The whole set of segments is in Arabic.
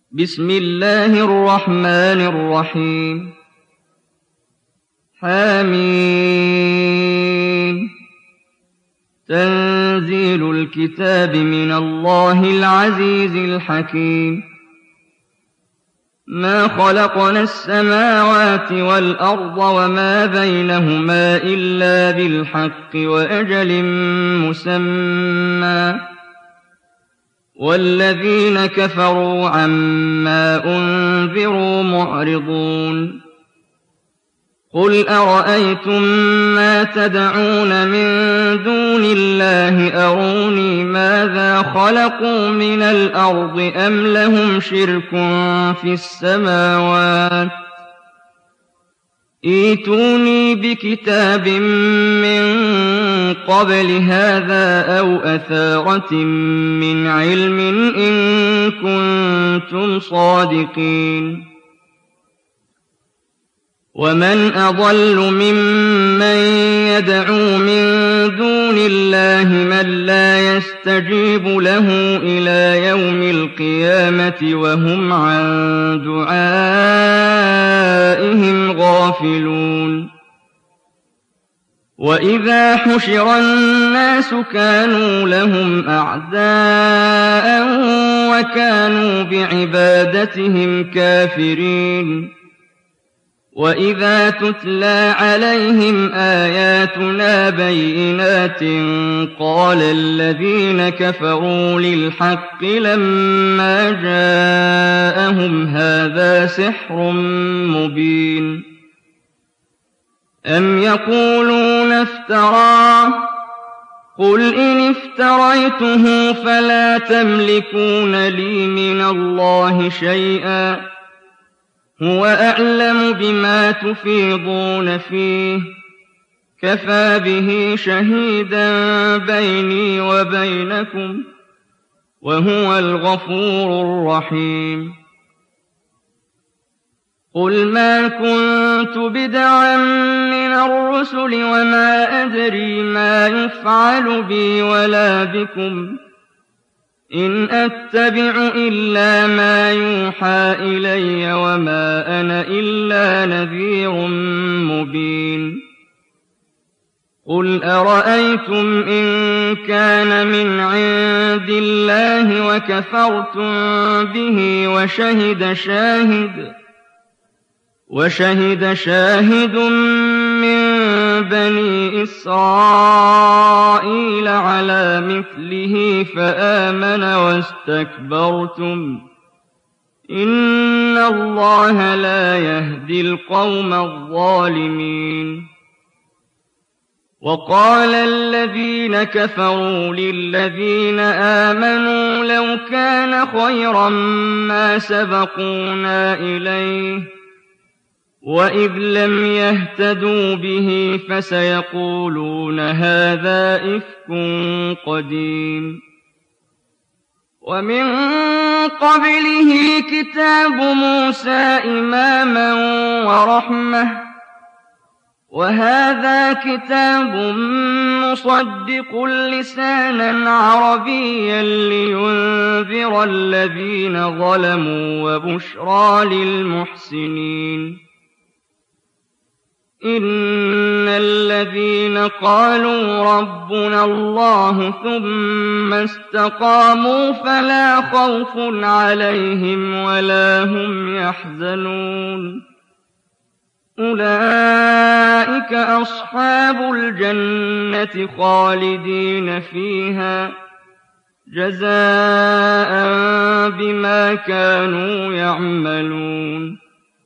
بسم الله الرحمن الرحيم حميم تنزيل الكتاب من الله العزيز الحكيم ما خلقنا السماوات والأرض وما بينهما إلا بالحق وأجل مسمى والذين كفروا عما أنذروا معرضون قل أرأيتم ما تدعون من دون الله أروني ماذا خلقوا من الأرض أم لهم شرك في السماوات ائتوني بكتاب من قبل هذا أو أثارة من علم إن كنتم صادقين ومن أضل ممن يدعو من دون الله من لا يستجيب له إلى يوم القيامة وهم عن دعائهم غافلون وإذا حشر الناس كانوا لهم أعداء وكانوا بعبادتهم كافرين وإذا تتلى عليهم آياتنا بينات قال الذين كفروا للحق لما جاءهم هذا سحر مبين أم يقولون افتراه قل إن افتريته فلا تملكون لي من الله شيئا هو أعلم بما تفيضون فيه كفى به شهيدا بيني وبينكم وهو الغفور الرحيم قل ما كنت بدعا من الرسل وما أدري ما يفعل بي ولا بكم إن أتبع إلا ما يوحى إلي وما أنا إلا نذير مبين قل أرأيتم إن كان من عند الله وكفرتم به وشهد شاهد من بني إسرائيل على مثله فآمن واستكبرتم إن الله لا يهدي القوم الظالمين وقال الذين كفروا للذين آمنوا لو كان خيرا ما سبقونا إليه وإذ لم يهتدوا به فسيقولون هذا إفك قديم ومن قبله كتاب موسى إماما ورحمة وهذا كتاب مصدق لسانا عربيا لينذر الذين ظلموا وبشرى للمحسنين إن الذين قالوا ربنا الله ثم استقاموا فلا خوف عليهم ولا هم يحزنون أولئك أصحاب الجنة خالدين فيها جزاء بما كانوا يعملون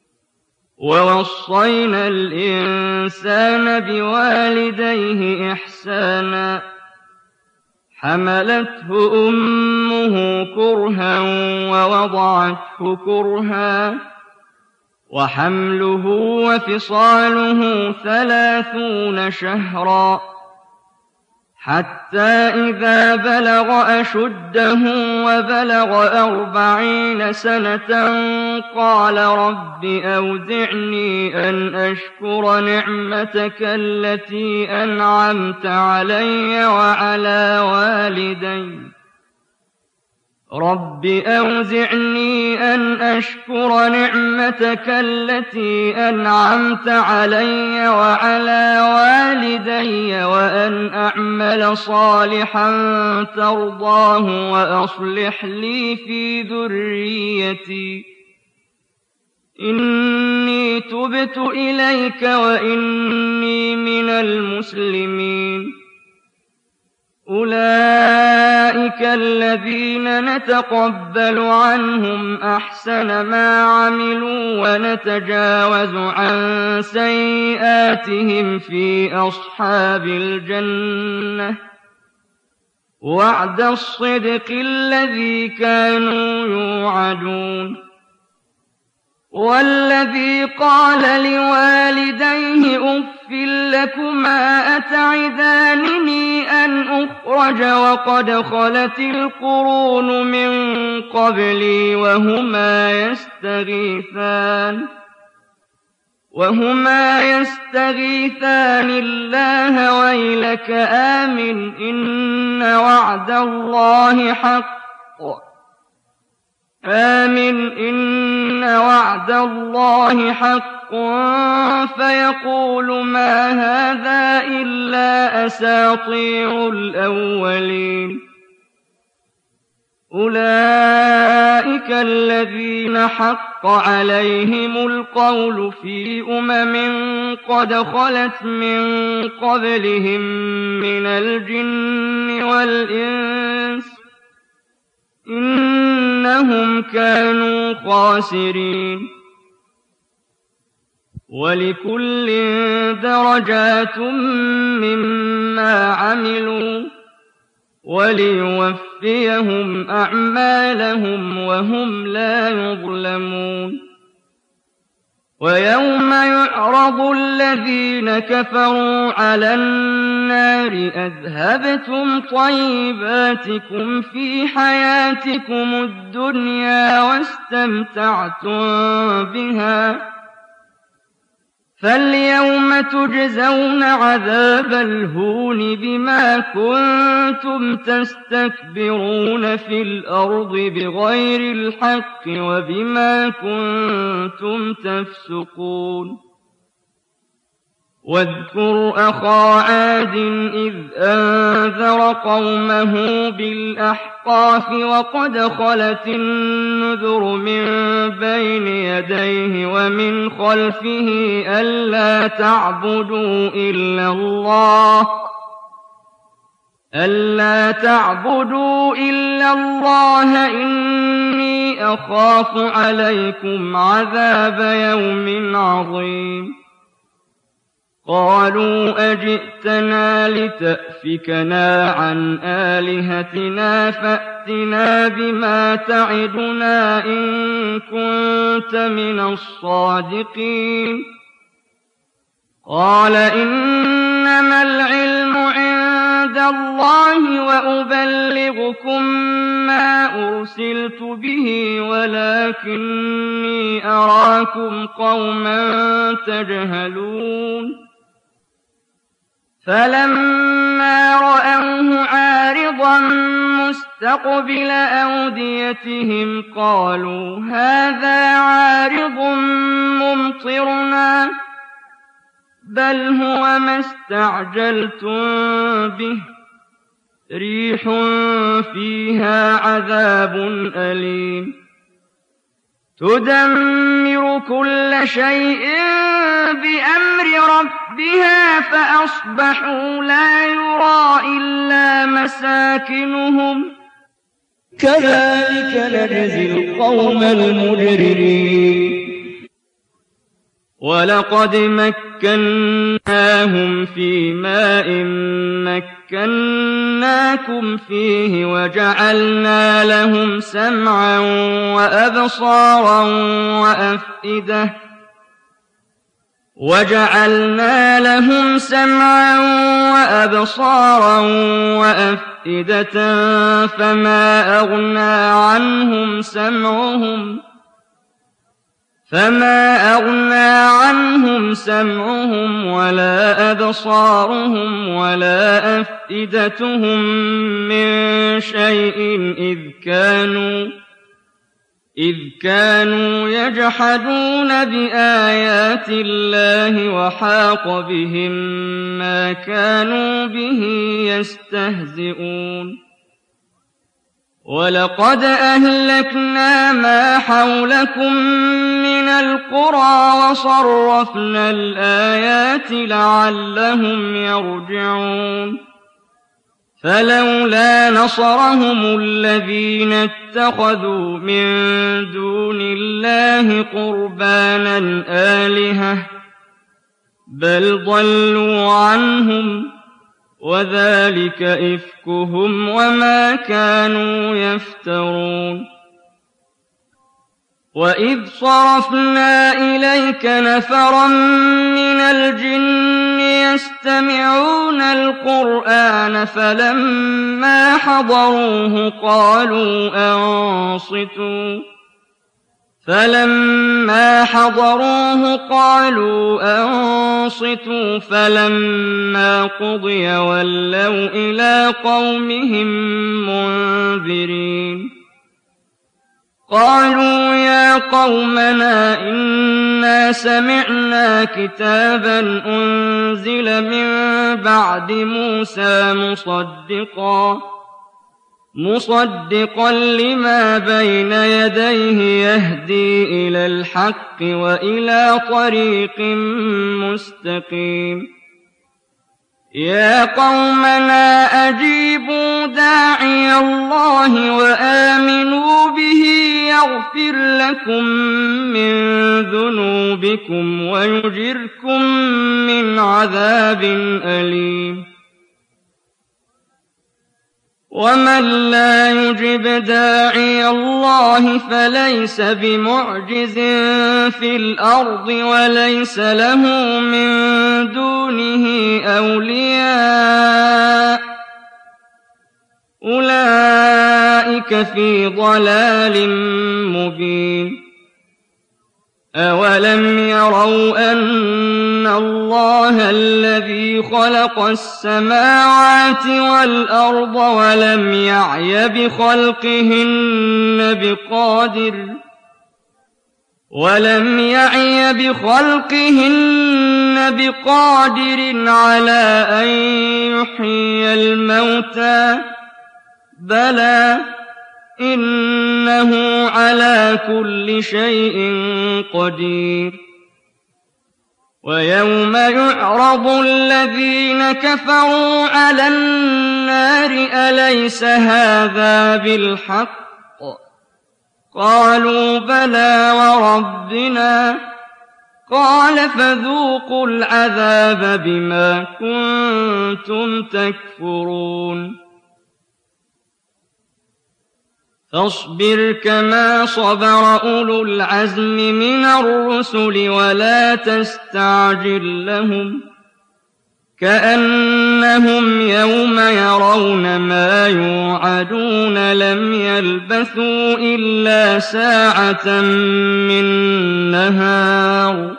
ووصينا الإنسان بوالديه إحسانا حملته أمه كرها ووضعته كرها وحمله وفصاله 30 شهرا حتى إذا بلغ أشده وبلغ 40 سنة قال رب أوزعني أن أشكر نعمتك التي أنعمت علي وعلى والدي رب أوزعني أن أشكر نعمتك التي أنعمت علي وعلى والدي وأن أعمل صالحا ترضاه وأصلح لي في ذريتي إني تبت إليك وإني من المسلمين أولئك الذين نتقبل عنهم أحسن ما عملوا ونتجاوز عن سيئاتهم في أصحاب الجنة وعد الصدق الذي كانوا يوعدون والذي قال لوالديه أف لكما أتعدانني أن أخرج وقد خلت القرون من قبلي وهما يستغيثان الله ويلك آمن إن وعد الله حق فيقول ما هذا إلا أساطير الأولين أولئك الذين حق عليهم القول في قد خلت من قبلهم من الجن والإنس إنهم كانوا خاسرين ولكل درجات مما عملوا وليوفيهم أعمالهم وهم لا يظلمون ويوم يعرض الذين كفروا على النار أذهبتم طيباتكم في حياتكم الدنيا واستمتعتم بها فاليوم تجزون عذاب الهون بما كنتم تستكبرون في الأرض بغير الحق وبما كنتم تفسقون واذكر أخا عاد إذ أنذر قومه بالأحقاف وقد خلت النذر من بين يديه ومن خلفه ألا تعبدوا إلا الله إني أخاف عليكم عذاب يوم عظيم قالوا أجئتنا لتأفكنا عن آلهتنا فأتنا بما تعدنا إن كنت من الصادقين قال إنما العلم عند الله وأبلغكم ما أرسلت به ولكني أراكم قوما تجهلون فلما رأوه عارضا مستقبل أوديتهم قالوا هذا عارض ممطرنا بل هو ما استعجلتم به ريح فيها عذاب أليم تدمر كل شيء بأمر ربها فأصبحوا لا يرى إلا مساكنهم كذلك نجزي القوم المجرمين ولقد مكناهم في ماء مكناكم فيه وجعلنا لهم سمعا وأبصارا وأفئدة فما أغنى عنهم فما أغنى عنهم سمعهم ولا أبصارهم ولا أفئدتهم من شيء إذ كانوا يجحدون بآيات الله وحاق بهم ما كانوا به يستهزئون ولقد أهلكنا ما حولكم من القرى وصرفنا الآيات لعلهم يرجعون فلولا نصرهم الذين اتخذوا من دون الله قربانا آلهة بل ضلوا عنهم وذلك إفكهم وما كانوا يفترون وإذ صرفنا إليك نفرا من الجن يستمعون القرآن فلما حضروه قالوا أنصتوا فلما قضي ولوا إلى قومهم منذرين قالوا يا قومنا إنا سمعنا كتابا أنزل من بعد موسى مصدقا لما بين يديه يهدي إلى الحق وإلى طريق مستقيم يا قومنا أجيبوا داعي الله وآمنوا به يغفر لكم من ذنوبكم ويجركم من عذاب أليم ومن لا يجب داعي الله فليس بمعجز في الأرض وليس له من دونه أولياء أولئك في ضلال مبين أولم يروا أن الله الذي خلق السماوات والأرض ولم يعي بخلقهن بقادر على أن يحيي الموتى بلى إنه على كل شيء قدير ويوم يعرض الذين كفروا على النار أليس هذا بالحق قالوا بلى وربنا قال فذوقوا العذاب بما كنتم تكفرون فاصبر كما صبر أولو العزم من الرسل ولا تستعجل لهم كأنهم يوم يرون ما يوعدون لم يلبثوا إلا ساعة من نهار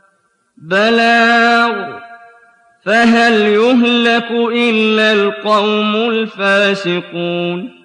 بلاغ فهل يهلك إلا القوم الفاسقون